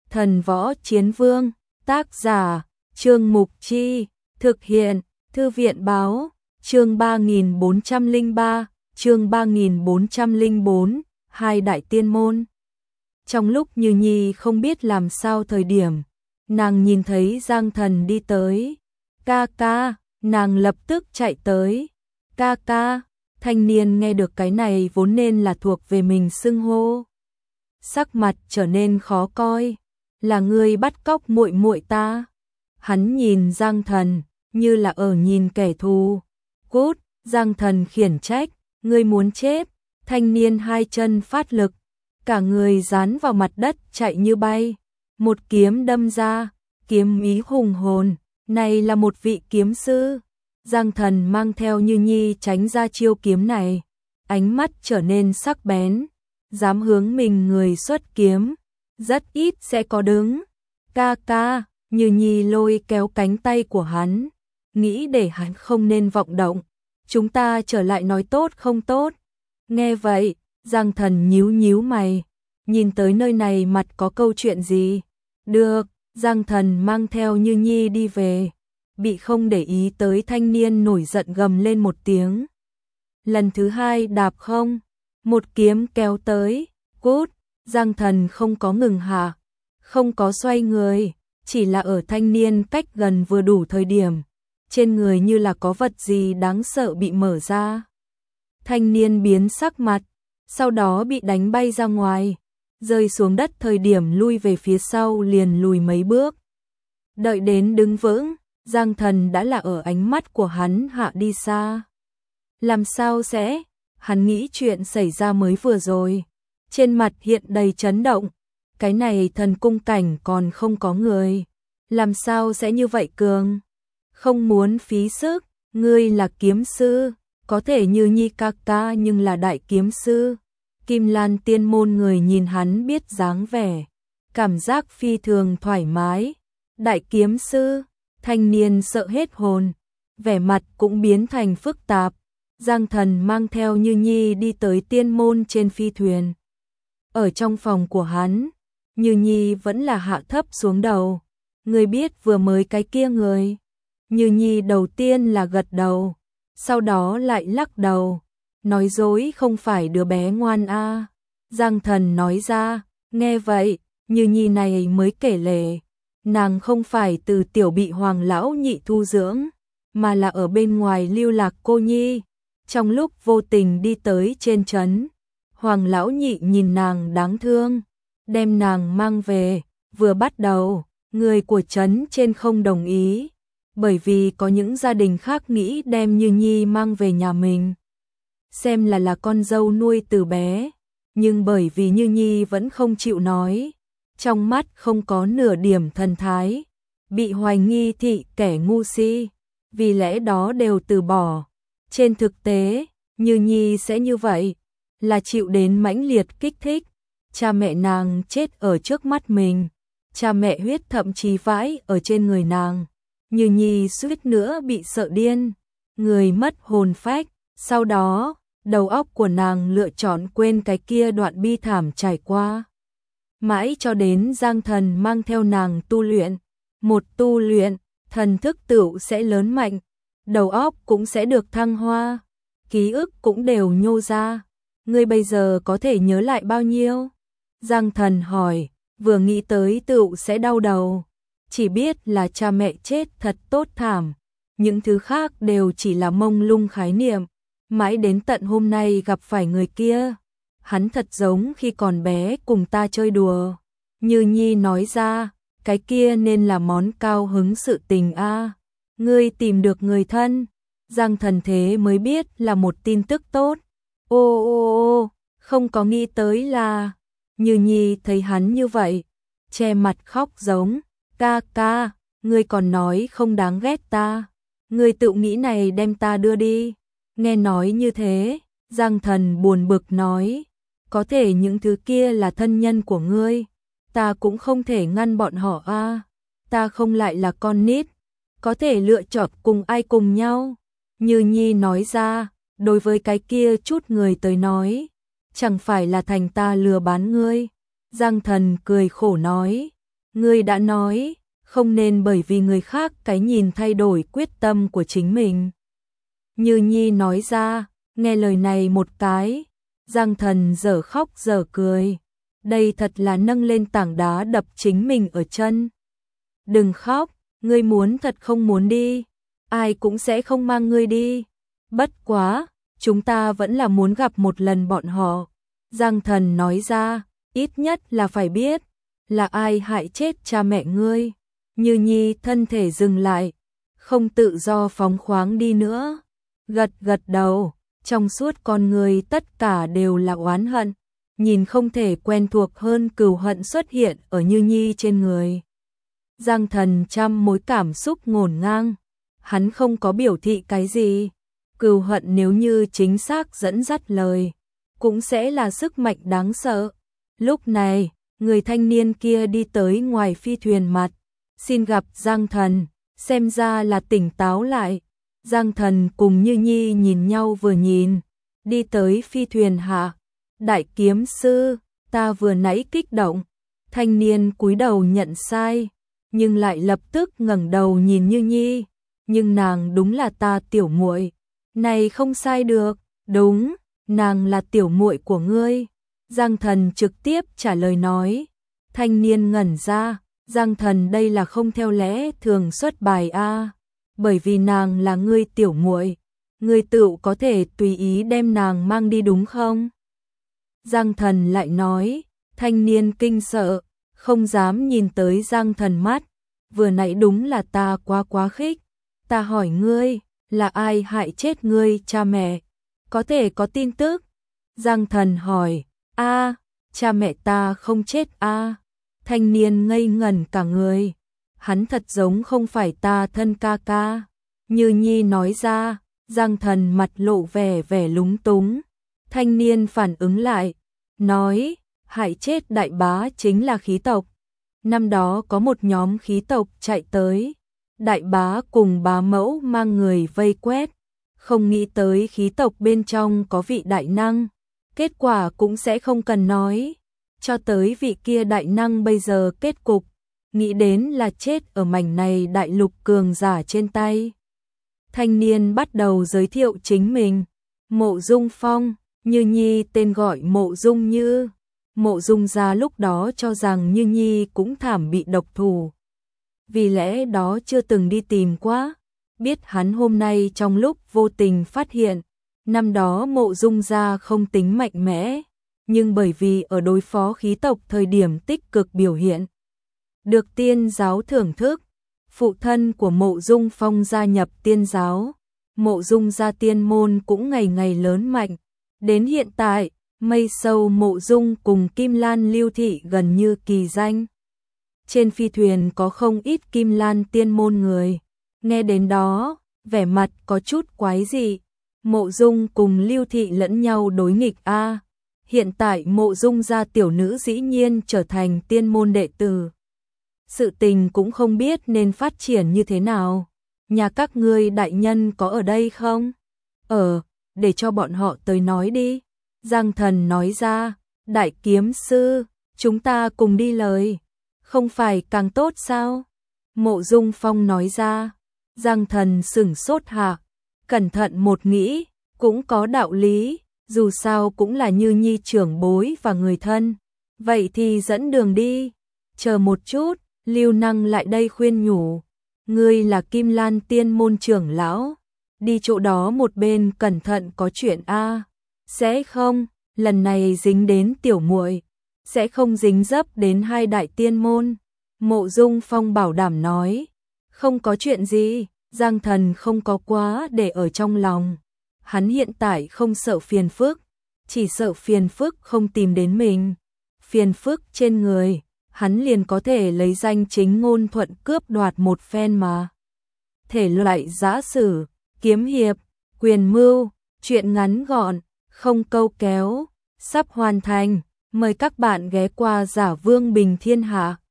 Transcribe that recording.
Thần Võ Chiến Vương, tác giả, Trương Mục Chi, thực hiện, Thư viện báo, chương 3403, chương 3404, hai đại tiên môn. Trong lúc Như Nhi không biết làm sao thời điểm, nàng nhìn thấy Giang Thần đi tới. Ca ca, nàng lập tức chạy tới. Ca ca, thanh niên nghe được cái này vốn nên là thuộc về mình xưng hô. Sắc mặt trở nên khó coi, là ngươi bắt cóc muội muội ta. Hắn nhìn Giang Thần, như là ở nhìn kẻ thù. Cút, Giang Thần khiển trách, ngươi muốn chết. Thanh niên hai chân phát lực, cả người dán vào mặt đất chạy như bay. Một kiếm đâm ra, kiếm ý hùng hồn, này là một vị kiếm sư. Giang Thần mang theo Như Nhi tránh ra chiêu kiếm này, ánh mắt trở nên sắc bén, dám hướng mình người xuất kiếm, rất ít sẽ có đứng. Ca ca, Như Nhi lôi kéo cánh tay của hắn, nghĩ để hắn không nên vọng động, chúng ta trở lại nói tốt không tốt. Nghe vậy, Giang Thần nhíu nhíu mày, nhìn tới nơi này mặt có câu chuyện gì. Được, Giang Thần mang theo Như Nhi đi về, bị không để ý tới thanh niên nổi giận gầm lên một tiếng. Lần thứ hai đạp không, một kiếm kéo tới, cút. Giang Thần không có ngừng hạ, không có xoay người, chỉ là ở thanh niên cách gần vừa đủ thời điểm, trên người như là có vật gì đáng sợ bị mở ra. Thanh niên biến sắc mặt, sau đó bị đánh bay ra ngoài, rơi xuống đất thời điểm lui về phía sau liền lùi mấy bước. Đợi đến đứng vững, Giang Thần đã là ở ánh mắt của hắn hạ đi xa. Làm sao sẽ? Hắn nghĩ chuyện xảy ra mới vừa rồi, trên mặt hiện đầy chấn động. Cái này thần cung cảnh còn không có người, làm sao sẽ như vậy cường? Không muốn phí sức, ngươi là kiếm sư, có thể như Nhi ca ca nhưng là đại kiếm sư. Kim Lan tiên môn người nhìn hắn biết dáng vẻ, cảm giác phi thường thoải mái. Đại kiếm sư, thanh niên sợ hết hồn, vẻ mặt cũng biến thành phức tạp. Giang Thần mang theo Như Nhi đi tới tiên môn trên phi thuyền. Ở trong phòng của hắn, Như Nhi vẫn là hạ thấp xuống đầu. Người biết vừa mới cái kia người. Như Nhi đầu tiên là gật đầu, sau đó lại lắc đầu. Nói dối không phải đứa bé ngoan a. Giang Thần nói ra, nghe vậy, Như Nhi này mới kể lể. Nàng không phải từ tiểu bị Hoàng lão nhị thu dưỡng, mà là ở bên ngoài lưu lạc cô nhi. Trong lúc vô tình đi tới trên trấn, Hoàng lão nhị nhìn nàng đáng thương, đem nàng mang về. Vừa bắt đầu, người của trấn trên không đồng ý, bởi vì có những gia đình khác nghĩ đem Như Nhi mang về nhà mình, xem là con dâu nuôi từ bé. Nhưng bởi vì Như Nhi vẫn không chịu nói, trong mắt không có nửa điểm thần thái, bị hoài nghi thị kẻ ngu si, vì lẽ đó đều từ bỏ. Trên thực tế, Như Nhi sẽ như vậy, là chịu đến mãnh liệt kích thích. Cha mẹ nàng chết ở trước mắt mình, cha mẹ huyết thậm chí vãi ở trên người nàng. Như Nhi suýt nữa bị sợ điên, người mất hồn phách. Sau đó, đầu óc của nàng lựa chọn quên cái kia đoạn bi thảm trải qua. Mãi cho đến Giang Thần mang theo nàng tu luyện. Một tu luyện, thần thức tựu sẽ lớn mạnh, đầu óc cũng sẽ được thăng hoa, ký ức cũng đều nhô ra. Ngươi bây giờ có thể nhớ lại bao nhiêu? Giang Thần hỏi, vừa nghĩ tới tựu sẽ đau đầu. Chỉ biết là cha mẹ chết thật tốt thảm, những thứ khác đều chỉ là mông lung khái niệm. Mãi đến tận hôm nay gặp phải người kia, hắn thật giống khi còn bé cùng ta chơi đùa. Như Nhi nói ra, cái kia nên là món cao hứng sự tình a. Ngươi tìm được người thân. Giang Thần thế mới biết là một tin tức tốt. Ô ô ô, không có nghĩ tới là. Như Nhi thấy hắn như vậy, che mặt khóc giống. Ca ca, ngươi còn nói không đáng ghét ta, ngươi tự nghĩ này đem ta đưa đi. Nghe nói như thế, Giang Thần buồn bực nói, có thể những thứ kia là thân nhân của ngươi, ta cũng không thể ngăn bọn họ a. Ta không lại là con nít, có thể lựa chọn cùng ai cùng nhau. Như Nhi nói ra, đối với cái kia chút người tới nói, chẳng phải là thành ta lừa bán ngươi. Giang Thần cười khổ nói, Ngươi đã nói, không nên bởi vì người khác cái nhìn thay đổi quyết tâm của chính mình. Như Nhi nói ra, nghe lời này một cái, Giang Thần dở khóc dở cười. Đây thật là nâng lên tảng đá đập chính mình ở chân. Đừng khóc, ngươi muốn thật không muốn đi, ai cũng sẽ không mang ngươi đi. Bất quá, chúng ta vẫn là muốn gặp một lần bọn họ. Giang Thần nói ra, ít nhất là phải biết, là ai hại chết cha mẹ ngươi. Như Nhi thân thể dừng lại, không tự do phóng khoáng đi nữa. Gật gật đầu, trong suốt con người tất cả đều là oán hận. Nhìn không thể quen thuộc hơn cừu hận xuất hiện ở Như Nhi trên người. Giang Thần trăm mối cảm xúc ngổn ngang, hắn không có biểu thị cái gì. Cừu hận nếu như chính xác dẫn dắt lời, cũng sẽ là sức mạnh đáng sợ. Lúc này, người thanh niên kia đi tới ngoài phi thuyền mặt, xin gặp Giang Thần, xem ra là tỉnh táo lại. Giang Thần cùng Như Nhi nhìn nhau vừa nhìn, đi tới phi thuyền hạ. Đại kiếm sư, ta vừa nãy kích động. Thanh niên cúi đầu nhận sai, nhưng lại lập tức ngẩng đầu nhìn Như Nhi, nhưng nàng đúng là ta tiểu muội. Này không sai được, đúng, nàng là tiểu muội của ngươi. Giang Thần trực tiếp trả lời nói. Thanh niên ngẩn ra, Giang Thần đây là không theo lẽ thường xuất bài a, bởi vì nàng là ngươi tiểu muội, ngươi tự có thể tùy ý đem nàng mang đi đúng không? Giang Thần lại nói, thanh niên kinh sợ, không dám nhìn tới Giang Thần mắt, vừa nãy đúng là ta quá khích, ta hỏi ngươi, là ai hại chết ngươi cha mẹ, có thể có tin tức? Giang Thần hỏi, cha mẹ ta không chết a. Thanh niên ngây ngẩn cả người, hắn thật giống không phải ta thân ca ca. Như Nhi nói ra, Giang Thần mặt lộ vẻ lúng túng. Thanh niên phản ứng lại, nói, hại chết đại bá chính là khí tộc. Năm đó có một nhóm khí tộc chạy tới, đại bá cùng bá mẫu mang người vây quét, không nghĩ tới khí tộc bên trong có vị đại năng, kết quả cũng sẽ không cần nói, cho tới vị kia đại năng bây giờ kết cục, nghĩ đến là chết ở mảnh này đại lục cường giả trên tay. Thanh niên bắt đầu giới thiệu chính mình, Mộ Dung Phong, Như Nhi tên gọi Mộ Dung Như. Mộ Dung gia lúc đó cho rằng Như Nhi cũng thảm bị độc thủ, vì lẽ đó chưa từng đi tìm quá. Biết hắn hôm nay trong lúc vô tình phát hiện, năm đó Mộ Dung gia không tính mạnh mẽ, nhưng bởi vì ở đối phó khí tộc thời điểm tích cực biểu hiện, được tiên giáo thưởng thức. Phụ thân của Mộ Dung Phong gia nhập tiên giáo, Mộ Dung gia tiên môn cũng ngày ngày lớn mạnh. Đến hiện tại, mây sâu Mộ Dung cùng Kim Lan Lưu Thị gần như kỳ danh. Trên phi thuyền có không ít Kim Lan tiên môn người. Nghe đến đó, vẻ mặt có chút quái dị. Mộ Dung cùng Lưu Thị lẫn nhau đối nghịch a. Hiện tại Mộ Dung gia tiểu nữ dĩ nhiên trở thành tiên môn đệ tử. Sự tình cũng không biết nên phát triển như thế nào. Nhà các ngươi đại nhân có ở đây không? Để cho bọn họ tới nói đi. Giang Thần nói ra, đại kiếm sư, chúng ta cùng đi lời. Không phải càng tốt sao? Mộ Dung Phong nói ra. Giang Thần sửng sốt hạ, cẩn thận một nghĩ, cũng có đạo lý, dù sao cũng là Như Nhi trưởng bối và người thân. Vậy thì dẫn đường đi. Chờ một chút, Lưu Năng lại đây khuyên nhủ. Ngươi là Kim Lan tiên môn trưởng lão, đi chỗ đó một bên cẩn thận có chuyện a. Sẽ không, lần này dính đến tiểu muội, sẽ không dính dấp đến hai đại tiên môn. Mộ Dung Phong bảo đảm nói, không có chuyện gì. Giang Thần không có quá để ở trong lòng, hắn hiện tại không sợ phiền phức, chỉ sợ phiền phức không tìm đến mình. Phiền phức trên người, hắn liền có thể lấy danh chính ngôn thuận cướp đoạt một phen mà. Thể loại giã sử, kiếm hiệp, quyền mưu, truyện ngắn gọn, không câu kéo, sắp hoàn thành. Mời các bạn ghé qua Giả Vương Bình Thiên Hạ.